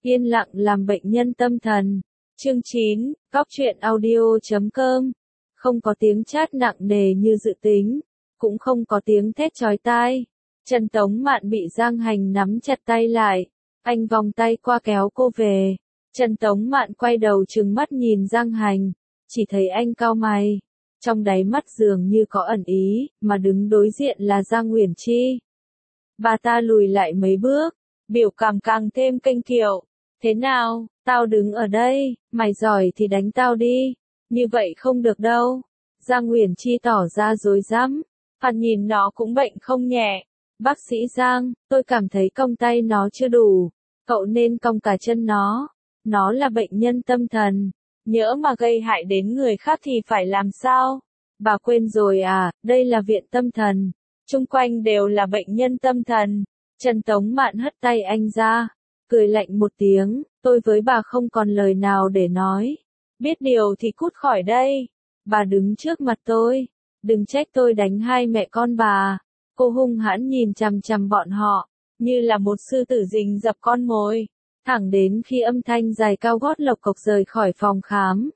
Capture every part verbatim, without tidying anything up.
Yên lặng làm bệnh nhân tâm thần. Chương chín, Cóc truyện audio chấm com. Không có tiếng chát nặng nề như dự tính, cũng không có tiếng thét chói tai. Trần Tống Mạn bị Giang Hành nắm chặt tay lại, anh vòng tay qua kéo cô về. Trần Tống Mạn quay đầu trừng mắt nhìn Giang Hành, chỉ thấy anh cau mày, trong đáy mắt dường như có ẩn ý, mà đứng đối diện là Giang Uyển Chi. Bà ta lùi lại mấy bước, biểu cảm càng thêm kênh kiệu. Thế nào, tao đứng ở đây, mày giỏi thì đánh tao đi, như vậy không được đâu. Giang Uyển Chi tỏ ra rối rắm, Phan nhìn nó cũng bệnh không nhẹ. Bác sĩ Giang, tôi cảm thấy cong tay nó chưa đủ, cậu nên cong cả chân nó. Nó là bệnh nhân tâm thần, nhỡ mà gây hại đến người khác thì phải làm sao? Bà quên rồi à, đây là viện tâm thần, chung quanh đều là bệnh nhân tâm thần. Trần Tống Mạn hất tay anh ra, cười lạnh một tiếng, tôi với bà không còn lời nào để nói. Biết điều thì cút khỏi đây. Bà đứng trước mặt tôi, đừng trách tôi đánh hai mẹ con bà. Cô hung hãn nhìn chằm chằm bọn họ, như là một sư tử rình rập con mồi, thẳng đến khi âm thanh dài cao gót lộc cộc rời khỏi phòng khám.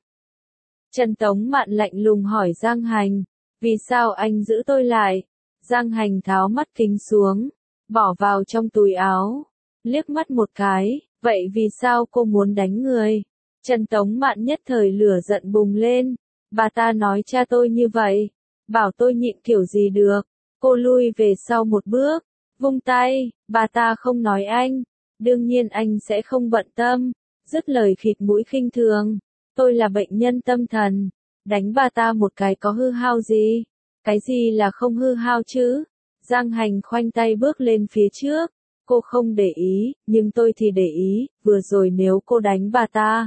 Trần Tống Mạn lạnh lùng hỏi Giang Hành, vì sao anh giữ tôi lại? Giang Hành tháo mắt kính xuống, bỏ vào trong túi áo, liếc mắt một cái, vậy vì sao cô muốn đánh người? Trần Tống Mạn nhất thời lửa giận bùng lên, bà ta nói cha tôi như vậy, bảo tôi nhịn kiểu gì được. Cô lui về sau một bước, vung tay, bà ta không nói anh, đương nhiên anh sẽ không bận tâm, dứt lời khịt mũi khinh thường, tôi là bệnh nhân tâm thần, đánh bà ta một cái có hư hao gì, cái gì là không hư hao chứ? Giang Hành khoanh tay bước lên phía trước, cô không để ý, nhưng tôi thì để ý, vừa rồi nếu cô đánh bà ta.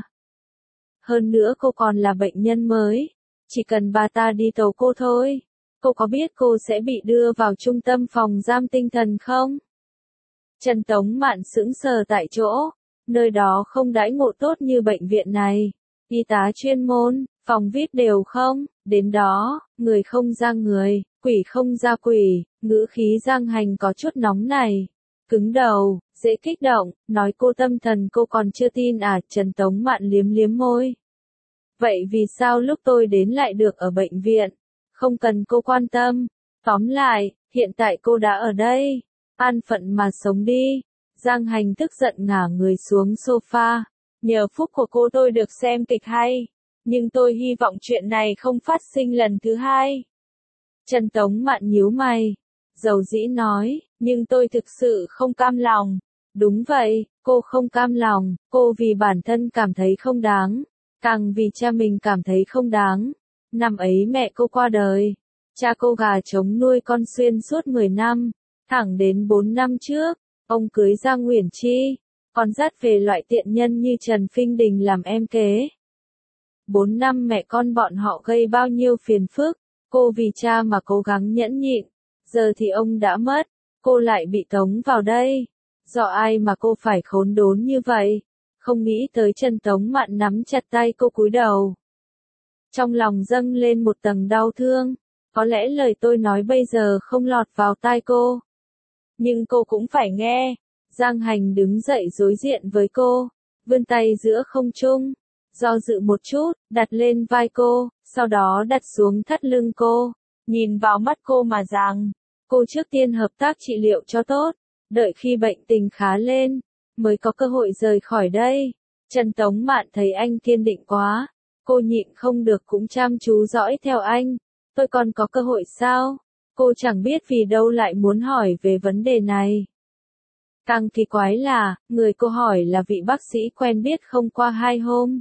Hơn nữa cô còn là bệnh nhân mới, chỉ cần bà ta đi tấu cô thôi. Cô có biết cô sẽ bị đưa vào trung tâm phòng giam tinh thần không? Trần Tống Mạn sững sờ tại chỗ, nơi đó không đãi ngộ tốt như bệnh viện này. Y tá chuyên môn, phòng vê i pê đều không, đến đó, người không ra người, quỷ không ra quỷ, ngữ khí Giang Hành có chút nóng này. Cứng đầu, dễ kích động, nói cô tâm thần cô còn chưa tin à? Trần Tống Mạn liếm liếm môi. Vậy vì sao lúc tôi đến lại được ở bệnh viện? Không cần cô quan tâm. Tóm lại, hiện tại cô đã ở đây. An phận mà sống đi. Giang Hành tức giận ngả người xuống sofa. Nhờ phúc của cô tôi được xem kịch hay. Nhưng tôi hy vọng chuyện này không phát sinh lần thứ hai. Trần Tống Mạn nhíu mày. Dầu dĩ nói, nhưng tôi thực sự không cam lòng. Đúng vậy, cô không cam lòng. Cô vì bản thân cảm thấy không đáng. Càng vì cha mình cảm thấy không đáng. Năm ấy mẹ cô qua đời, cha cô gà trống nuôi con xuyên suốt mười năm, thẳng đến bốn năm trước, ông cưới Giang Uyển Chi, còn dắt về loại tiện nhân như Trần Phinh Đình làm em kế. Bốn năm mẹ con bọn họ gây bao nhiêu phiền phức, cô vì cha mà cố gắng nhẫn nhịn, giờ thì ông đã mất, cô lại bị tống vào đây. Do ai mà cô phải khốn đốn như vậy? Không nghĩ tới Trần Tống Mạn nắm chặt tay cô cúi đầu. Trong lòng dâng lên một tầng đau thương, có lẽ lời tôi nói bây giờ không lọt vào tai cô. Nhưng cô cũng phải nghe. Giang Hành đứng dậy đối diện với cô, vươn tay giữa không trung, do dự một chút, đặt lên vai cô, sau đó đặt xuống thắt lưng cô, nhìn vào mắt cô mà rằng, cô trước tiên hợp tác trị liệu cho tốt, đợi khi bệnh tình khá lên, mới có cơ hội rời khỏi đây. Trần Tống Mạn thấy anh kiên định quá. Cô nhịn không được cũng chăm chú dõi theo anh. Tôi còn có cơ hội sao? Cô chẳng biết vì đâu lại muốn hỏi về vấn đề này. Càng kỳ quái là, người cô hỏi là vị bác sĩ quen biết không qua hai hôm.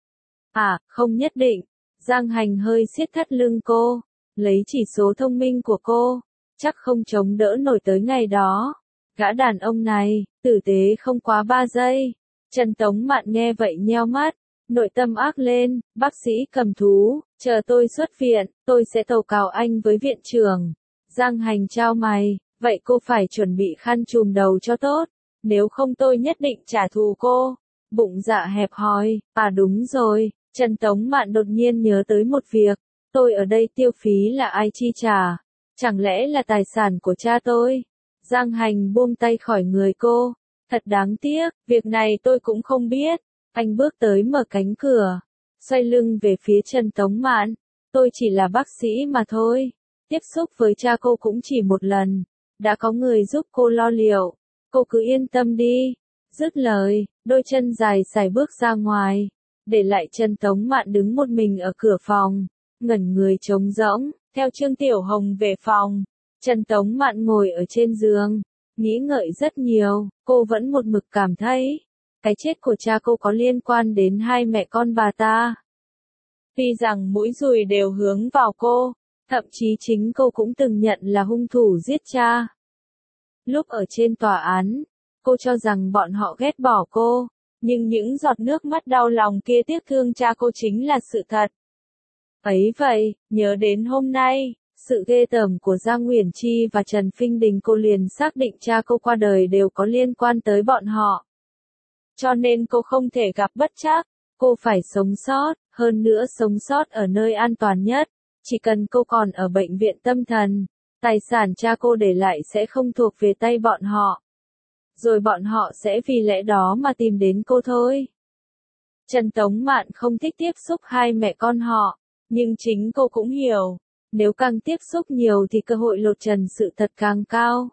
À, không nhất định. Giang Hành hơi siết thắt lưng cô, lấy chỉ số thông minh của cô, chắc không chống đỡ nổi tới ngày đó. Gã đàn ông này, tử tế không quá ba giây. Trần Tống Mạn nghe vậy nheo mắt. Nội tâm ác lên, bác sĩ cầm thú, chờ tôi xuất viện, tôi sẽ tố cáo anh với viện trưởng. Giang Hành trao mày, vậy cô phải chuẩn bị khăn trùm đầu cho tốt, nếu không tôi nhất định trả thù cô. Bụng dạ hẹp hòi, à đúng rồi, Trần Tống Mạn đột nhiên nhớ tới một việc, tôi ở đây tiêu phí là ai chi trả? Chẳng lẽ là tài sản của cha tôi? Giang Hành buông tay khỏi người cô, Thật đáng tiếc, việc này tôi cũng không biết. Anh bước tới mở cánh cửa, xoay lưng về phía Trần Tống Mạn. Tôi chỉ là bác sĩ mà thôi. Tiếp xúc với cha cô cũng chỉ một lần. Đã có người giúp cô lo liệu. Cô cứ yên tâm đi. Dứt lời, đôi chân dài sải bước ra ngoài. Để lại Trần Tống Mạn đứng một mình ở cửa phòng. Ngẩn người trống rỗng. Theo Trương Tiểu Hồng về phòng. Trần Tống Mạn ngồi ở trên giường. Nghĩ ngợi rất nhiều. Cô vẫn một mực cảm thấy. Cái chết của cha cô có liên quan đến hai mẹ con bà ta. Tuy rằng mũi dùi đều hướng vào cô. Thậm chí chính cô cũng từng nhận là hung thủ giết cha. Lúc ở trên tòa án, cô cho rằng bọn họ ghét bỏ cô, nhưng những giọt nước mắt đau lòng kia tiếc thương cha cô chính là sự thật. Ấy vậy, nhớ đến hôm nay, sự ghê tởm của Giang Uyển Chi và Trần Phinh Đình, cô liền xác định cha cô qua đời đều có liên quan tới bọn họ. Cho nên cô không thể gặp bất trắc, cô phải sống sót, hơn nữa sống sót ở nơi an toàn nhất. Chỉ cần cô còn ở bệnh viện tâm thần, tài sản cha cô để lại sẽ không thuộc về tay bọn họ. Rồi bọn họ sẽ vì lẽ đó mà tìm đến cô thôi. Trần Tống Mạn không thích tiếp xúc hai mẹ con họ, nhưng chính cô cũng hiểu, nếu càng tiếp xúc nhiều thì cơ hội lột trần sự thật càng cao.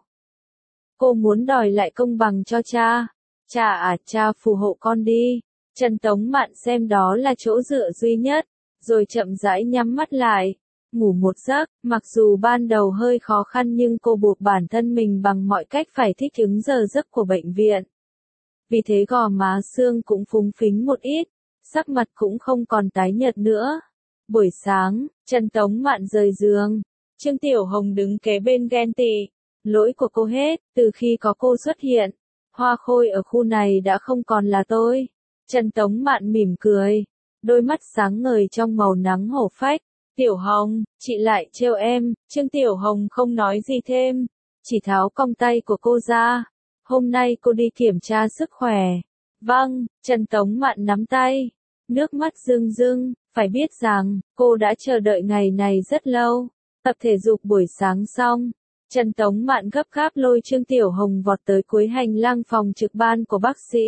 Cô muốn đòi lại công bằng cho cha. Cha à, cha phù hộ con đi. Trần Tống Mạn xem đó là chỗ dựa duy nhất, rồi chậm rãi nhắm mắt lại, ngủ một giấc. Mặc dù ban đầu hơi khó khăn nhưng cô buộc bản thân mình bằng mọi cách phải thích ứng giờ giấc của bệnh viện. Vì thế gò má xương cũng phúng phính một ít, sắc mặt cũng không còn tái nhợt nữa. Buổi sáng, Trần Tống Mạn rời giường, Trương Tiểu Hồng đứng kế bên ghen tị. Lỗi của cô hết, từ khi có cô xuất hiện, hoa khôi ở khu này đã không còn là tôi. Trần Tống Mạn mỉm cười, đôi mắt sáng ngời trong màu nắng hổ phách. Tiểu Hồng, chị lại trêu em. Trương Tiểu Hồng không nói gì thêm, chỉ tháo cong tay của cô ra. Hôm nay cô đi kiểm tra sức khỏe. Vâng, Trần Tống Mạn nắm tay, nước mắt rưng rưng, phải biết rằng, cô đã chờ đợi ngày này rất lâu. Tập thể dục buổi sáng xong, Trần Tống Mạn gấp gáp lôi Trương Tiểu Hồng vọt tới cuối hành lang phòng trực ban của bác sĩ.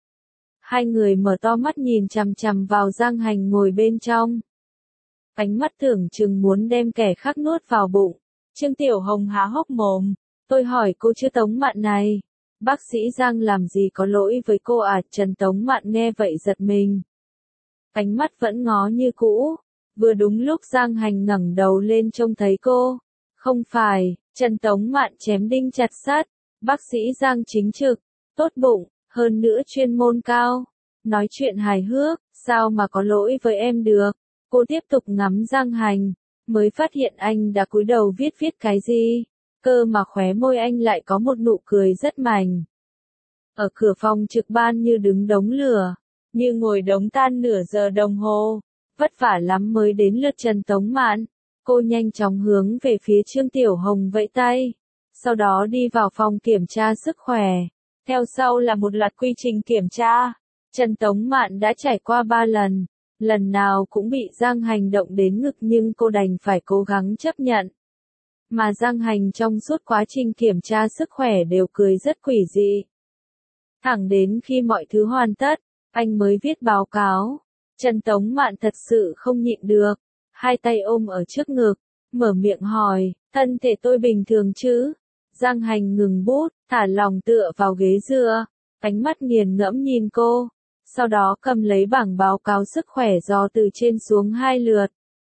Hai người mở to mắt nhìn chằm chằm vào Giang Hành ngồi bên trong. Ánh mắt tưởng chừng muốn đem kẻ khác nuốt vào bụng. Trương Tiểu Hồng há hốc mồm. Tôi hỏi cô chứ Tống Mạn này. Bác sĩ Giang làm gì có lỗi với cô à? Trần Tống Mạn nghe vậy giật mình. Ánh mắt vẫn ngó như cũ. Vừa đúng lúc Giang Hành ngẩng đầu lên trông thấy cô. Không phải, Trần Tống Mạn chém đinh chặt sắt. Bác sĩ Giang chính trực, tốt bụng, hơn nữa chuyên môn cao. Nói chuyện hài hước, sao mà có lỗi với em được. Cô tiếp tục ngắm Giang Hành, mới phát hiện anh đã cúi đầu viết viết cái gì. Cơ mà khóe môi anh lại có một nụ cười rất mảnh. Ở cửa phòng trực ban như đứng đống lửa, như ngồi đống than nửa giờ đồng hồ. Vất vả lắm mới đến lượt Trần Tống Mạn. Cô nhanh chóng hướng về phía Trương Tiểu Hồng vẫy tay. Sau đó đi vào phòng kiểm tra sức khỏe. Theo sau là một loạt quy trình kiểm tra. Trần Tống Mạn đã trải qua ba lần. Lần nào cũng bị Giang Hành động đến ngực nhưng cô đành phải cố gắng chấp nhận. Mà Giang Hành trong suốt quá trình kiểm tra sức khỏe đều cười rất quỷ dị. Thẳng đến khi mọi thứ hoàn tất, anh mới viết báo cáo. Trần Tống Mạn thật sự không nhịn được. Hai tay ôm ở trước ngực, mở miệng hỏi, thân thể tôi bình thường chứ? Giang Hành ngừng bút, thả lòng tựa vào ghế dựa, ánh mắt nghiền ngẫm nhìn cô. Sau đó cầm lấy bảng báo cáo sức khỏe dò từ trên xuống hai lượt.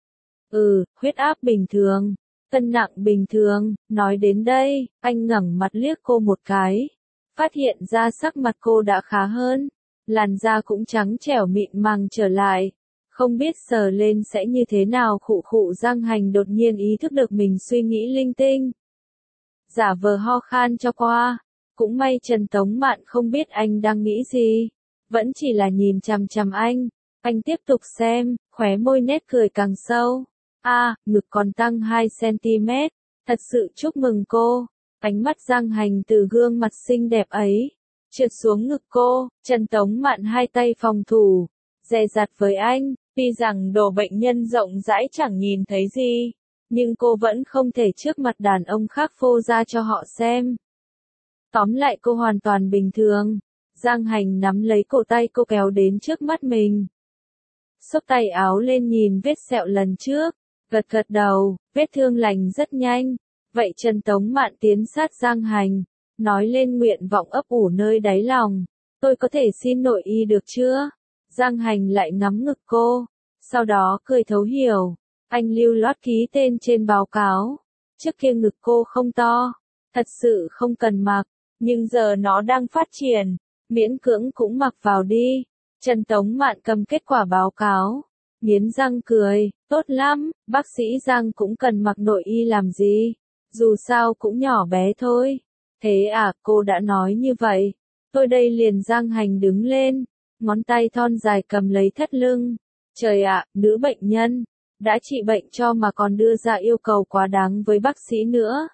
Ừ, huyết áp bình thường, cân nặng bình thường. Nói đến đây, anh ngẩng mặt liếc cô một cái. Phát hiện ra sắc mặt cô đã khá hơn. Làn da cũng trắng trẻo mịn màng trở lại. Không biết sờ lên sẽ như thế nào. Khụ khụ. Giang Hành đột nhiên ý thức được mình suy nghĩ linh tinh. Giả vờ ho khan cho qua. Cũng may Trần Tống Mạn không biết anh đang nghĩ gì. Vẫn chỉ là nhìn chằm chằm anh. Anh tiếp tục xem, khóe môi nét cười càng sâu. A, à, ngực còn tăng hai xăng ti mét. Thật sự chúc mừng cô. Ánh mắt Giang Hành từ gương mặt xinh đẹp ấy trượt xuống ngực cô. Trần Tống Mạn hai tay phòng thủ, dè dặt với anh. Tuy rằng đồ bệnh nhân rộng rãi chẳng nhìn thấy gì, nhưng cô vẫn không thể trước mặt đàn ông khác phô ra cho họ xem. Tóm lại cô hoàn toàn bình thường. Giang Hành nắm lấy cổ tay cô kéo đến trước mắt mình. Xốc tay áo lên nhìn vết sẹo lần trước, gật gật đầu, vết thương lành rất nhanh. Vậy Trần Tống Mạn tiến sát Giang Hành, nói lên nguyện vọng ấp ủ nơi đáy lòng. Tôi có thể xin nội y được chưa? Giang Hành lại ngắm ngực cô, sau đó cười thấu hiểu. Anh lưu loát ký tên trên báo cáo. Trước kia ngực cô không to, thật sự không cần mặc, nhưng giờ nó đang phát triển, miễn cưỡng cũng mặc vào đi. Trần Tống Mạn cầm kết quả báo cáo, nghiến răng cười, tốt lắm, bác sĩ Giang cũng cần mặc nội y làm gì, dù sao cũng nhỏ bé thôi. Thế à, cô đã nói như vậy, tôi đây liền. Giang Hành đứng lên, ngón tay thon dài cầm lấy thắt lưng. Trời ạ, nữ bệnh nhân, đã trị bệnh cho mà còn đưa ra yêu cầu quá đáng với bác sĩ nữa.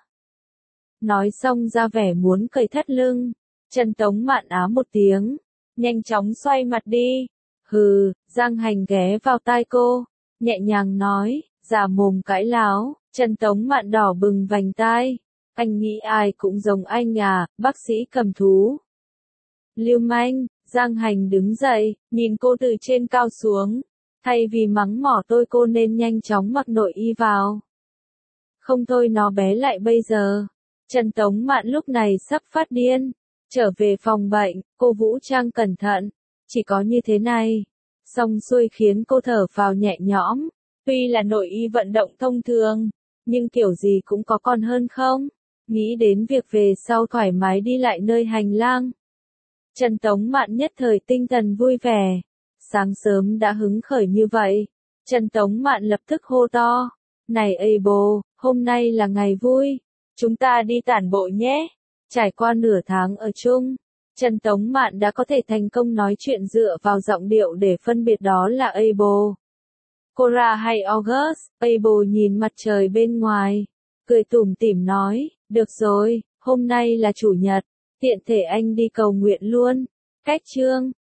Nói xong ra vẻ muốn cởi thắt lưng, Trần Tống Mạn á một tiếng, nhanh chóng xoay mặt đi. Hừ, Giang Hành ghé vào tai cô, nhẹ nhàng nói, giả mồm cãi láo. Trần Tống Mạn đỏ bừng vành tai. Anh nghĩ ai cũng giống anh à, bác sĩ cầm thú. Lưu manh. Giang Hành đứng dậy, nhìn cô từ trên cao xuống. Thay vì mắng mỏ tôi cô nên nhanh chóng mặc nội y vào. Không thôi nó bé lại bây giờ. Trần Tống Mạn lúc này sắp phát điên. Trở về phòng bệnh, cô vũ trang cẩn thận. Chỉ có như thế này. Xong xuôi khiến cô thở phào nhẹ nhõm. Tuy là nội y vận động thông thường, nhưng kiểu gì cũng có còn hơn không? Nghĩ đến việc về sau thoải mái đi lại nơi hành lang. Trần Tống Mạn nhất thời tinh thần vui vẻ. Sáng sớm đã hứng khởi như vậy. Trần Tống Mạn lập tức hô to. Này ây bồ, hôm nay là ngày vui. Chúng ta đi tản bộ nhé. Trải qua nửa tháng ở chung, Trần Tống Mạn đã có thể thành công nói chuyện dựa vào giọng điệu để phân biệt đó là ây bồ, Cora hay August. Ây bồ nhìn mặt trời bên ngoài, cười tủm tỉm nói, được rồi, hôm nay là chủ nhật, tiện thể anh đi cầu nguyện luôn. Cách chương